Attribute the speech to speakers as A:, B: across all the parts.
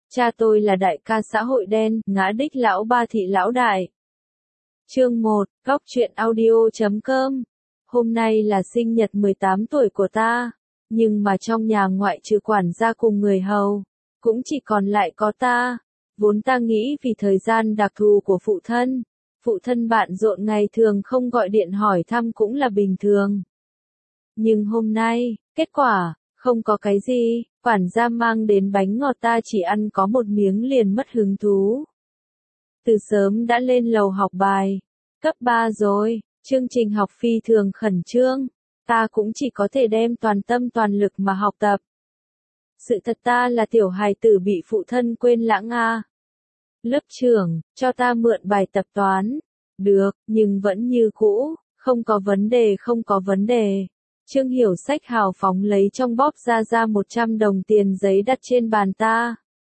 A: Cha tôi là đại ca xã hội đen, ngã đích lão ba thị lão đại. Chương 1, Góc truyện audio.com. Hôm nay là sinh nhật 18 tuổi của ta, nhưng mà trong nhà ngoại trừ quản gia cùng người hầu, cũng chỉ còn lại có ta. Vốn ta nghĩ vì thời gian đặc thù của phụ thân bận rộn ngày thường không gọi điện hỏi thăm cũng là bình thường. Nhưng hôm nay, kết quả, không có cái gì, quản gia mang đến bánh ngọt ta chỉ ăn có một miếng liền mất hứng thú. Từ sớm đã lên lầu học bài, cấp 3 rồi, chương trình học phi thường khẩn trương, ta cũng chỉ có thể đem toàn tâm toàn lực mà học tập. Sự thật ta là tiểu hài tử bị phụ thân quên lãng à. Lớp trưởng, cho ta mượn bài tập toán. Được, nhưng vẫn như cũ, không có vấn đề. Trương Hiểu Sách hào phóng lấy trong bóp ra 100 đồng tiền giấy đặt trên bàn ta.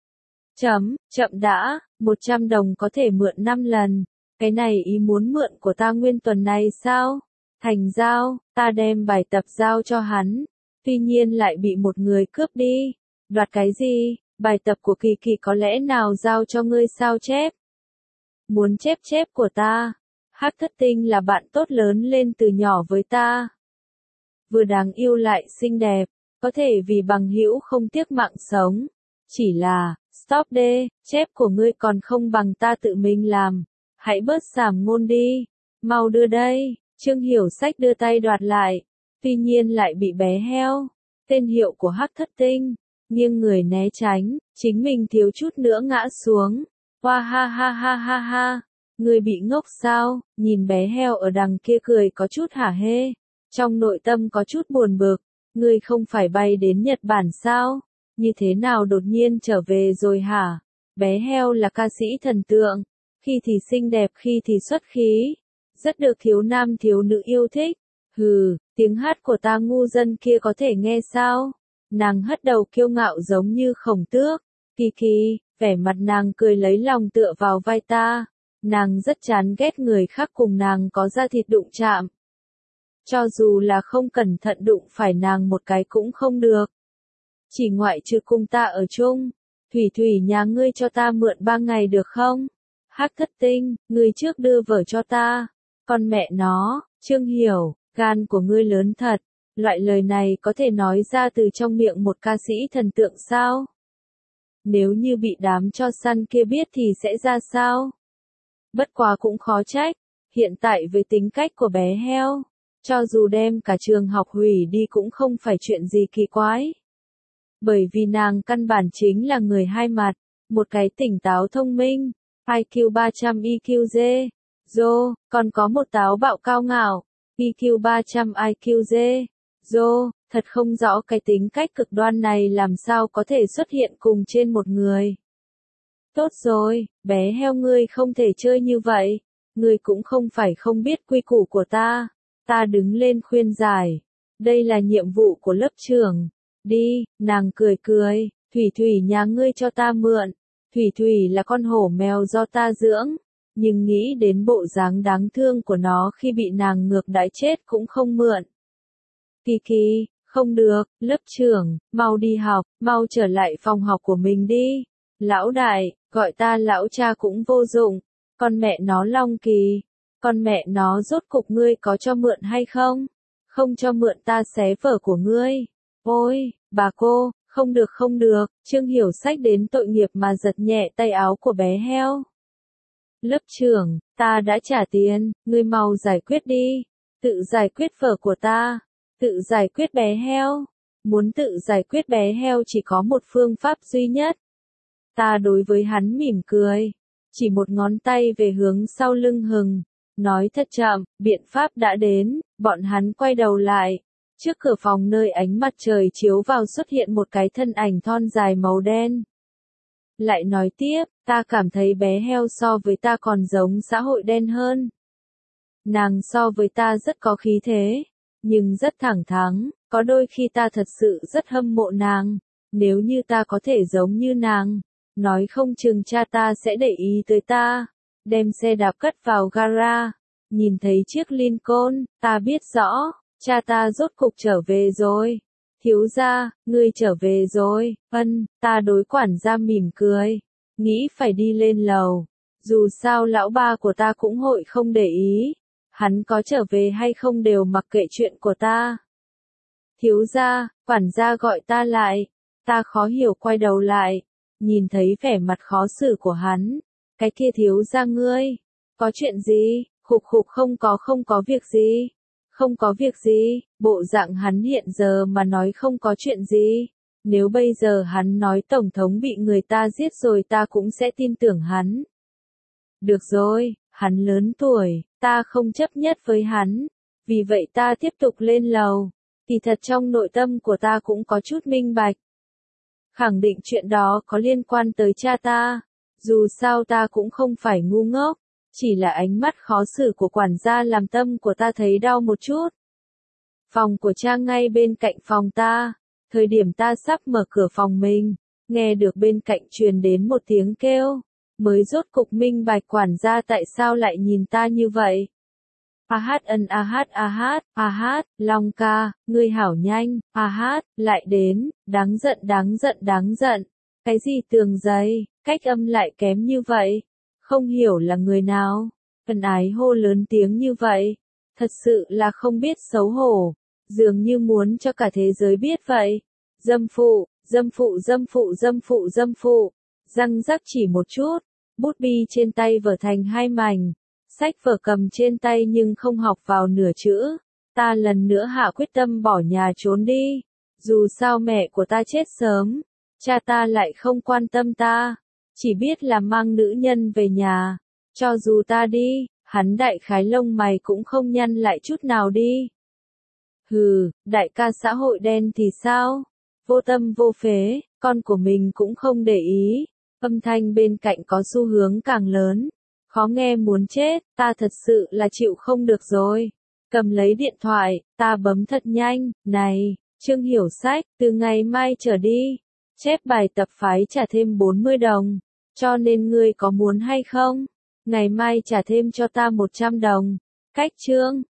A: Chậm đã, 100 đồng có thể mượn 5 lần. Cái này ý muốn mượn của ta nguyên tuần này sao? Thành giao, ta đem bài tập giao cho hắn. Tuy nhiên lại bị một người cướp đi. Đoạt cái gì? Bài tập của Kỳ Kỳ có lẽ nào giao cho ngươi sao chép? Muốn chép của ta. Hắc Thất Tinh là bạn tốt lớn lên từ nhỏ với ta. Vừa đáng yêu lại xinh đẹp, có thể vì bằng hữu không tiếc mạng sống. Chỉ là, stop đê, chép của ngươi còn không bằng ta tự mình làm. Hãy bớt sàm ngôn đi. Mau đưa đây. Trương Hiểu Sách đưa tay đoạt lại. Tuy nhiên lại bị bé heo, tên hiệu của Hắc Thất Tinh, nghiêng người né tránh, chính mình thiếu chút nữa ngã xuống. Hoa ha. Ngươi bị ngốc sao? Nhìn bé heo ở đằng kia cười có chút hả hê. Trong nội tâm có chút buồn bực. Ngươi không phải bay đến Nhật Bản sao? Như thế nào đột nhiên trở về rồi hả? Bé heo là ca sĩ thần tượng. Khi thì xinh đẹp khi thì xuất khí. Rất được thiếu nam thiếu nữ yêu thích. Hừ, tiếng hát của ta ngu dân kia có thể nghe sao? Nàng hất đầu kiêu ngạo giống như khổng tước. Kỳ, vẻ mặt nàng cười lấy lòng tựa vào vai ta. Nàng rất chán ghét người khác cùng nàng có da thịt đụng chạm. Cho dù là không cẩn thận đụng phải nàng một cái cũng không được. Chỉ ngoại trừ cùng ta ở chung. Thủy nhà ngươi cho ta mượn 3 ngày được không? Hắc Thất Tinh, ngươi trước đưa vở cho ta. Con mẹ nó, Trương Hiểu, gan của ngươi lớn thật. Loại lời này có thể nói ra từ trong miệng một ca sĩ thần tượng sao? Nếu như bị đám cho săn kia biết thì sẽ ra sao? Bất quá cũng khó trách. Hiện tại với tính cách của bé heo, cho dù đem cả trường học hủy đi cũng không phải chuyện gì kỳ quái. Bởi vì nàng căn bản chính là người hai mặt, một cái tỉnh táo thông minh, IQ 300 EQG, còn có một táo bạo cao ngạo, EQ 300 IQG, thật không rõ cái tính cách cực đoan này làm sao có thể xuất hiện cùng trên một người. Tốt rồi, bé heo ngươi không thể chơi như vậy, ngươi cũng không phải không biết quy củ của ta. Ta đứng lên khuyên giải. Đây là nhiệm vụ của lớp trưởng. Đi, nàng cười. Thủy nhà ngươi cho ta mượn. Thủy là con hổ mèo do ta dưỡng. Nhưng nghĩ đến bộ dáng đáng thương của nó khi bị nàng ngược đãi chết cũng không mượn. Kỳ, không được, lớp trưởng, mau đi học, mau trở lại phòng học của mình đi. Lão đại, gọi ta lão cha cũng vô dụng. Con mẹ nó Long Kỳ. Con mẹ nó rốt cục ngươi có cho mượn hay không? Không cho mượn ta xé vở của ngươi. Ôi, bà cô, không được. Trương Hiểu Sách đến tội nghiệp mà giật nhẹ tay áo của bé heo. Lớp trưởng, ta đã trả tiền, ngươi mau giải quyết đi. Tự giải quyết vở của ta. Tự giải quyết bé heo. Muốn tự giải quyết bé heo chỉ có một phương pháp duy nhất. Ta đối với hắn mỉm cười. Chỉ một ngón tay về hướng sau lưng Hừng. Nói thật chậm, biện pháp đã đến, bọn hắn quay đầu lại. Trước cửa phòng nơi ánh mặt trời chiếu vào xuất hiện một cái thân ảnh thon dài màu đen. Lại nói tiếp, ta cảm thấy bé heo so với ta còn giống xã hội đen hơn. Nàng so với ta rất có khí thế, nhưng rất thẳng thắn, có đôi khi ta thật sự rất hâm mộ nàng. Nếu như ta có thể giống như nàng, nói không chừng cha ta sẽ để ý tới ta. Đem xe đạp cất vào gara, nhìn thấy chiếc Lincoln, ta biết rõ, cha ta rốt cục trở về rồi. Thiếu gia, ngươi trở về rồi, ta đối quản gia mỉm cười, nghĩ phải đi lên lầu, dù sao lão ba của ta cũng hội không để ý, hắn có trở về hay không đều mặc kệ chuyện của ta. Thiếu gia, quản gia gọi ta lại, ta khó hiểu quay đầu lại, nhìn thấy vẻ mặt khó xử của hắn, cái kia thiếu gia ngươi, có chuyện gì, khục khục không có việc gì. Không có việc gì, bộ dạng hắn hiện giờ mà nói không có chuyện gì. Nếu bây giờ hắn nói Tổng thống bị người ta giết rồi ta cũng sẽ tin tưởng hắn. Được rồi, hắn lớn tuổi, ta không chấp nhất với hắn. Vì vậy ta tiếp tục lên lầu. Thì thật trong nội tâm của ta cũng có chút minh bạch. Khẳng định chuyện đó có liên quan tới cha ta. Dù sao ta cũng không phải ngu ngốc. Chỉ là ánh mắt khó xử của quản gia làm tâm của ta thấy đau một chút. Phòng của cha ngay bên cạnh phòng ta. Thời điểm ta sắp mở cửa phòng mình, nghe được bên cạnh truyền đến một tiếng kêu. Mới rốt cục minh bạch quản gia tại sao lại nhìn ta như vậy. Long ca, ngươi hảo nhanh, lại đến, đáng giận. Cái gì tường dày, cách âm lại kém như vậy. Không hiểu là người nào, ân ái hô lớn tiếng như vậy, thật sự là không biết xấu hổ, dường như muốn cho cả thế giới biết vậy. Dâm phụ, răng rắc chỉ một chút, bút bi trên tay vở thành hai mảnh, sách vở cầm trên tay nhưng không học vào nửa chữ. Ta lần nữa hạ quyết tâm bỏ nhà trốn đi, dù sao mẹ của ta chết sớm, cha ta lại không quan tâm ta. Chỉ biết là mang nữ nhân về nhà, cho dù ta đi, hắn đại khái lông mày cũng không nhăn lại chút nào đi. Hừ, đại ca xã hội đen thì sao? Vô tâm vô phế, con của mình cũng không để ý. Âm thanh bên cạnh có xu hướng càng lớn, khó nghe muốn chết, ta thật sự là chịu không được rồi. Cầm lấy điện thoại, ta bấm thật nhanh, này, Trương Hiểu Sách, từ ngày mai trở đi, chép bài tập phái trả thêm 40 đồng. Cho nên ngươi có muốn hay không? Ngày mai trả thêm cho ta 100 đồng. Cách Trương,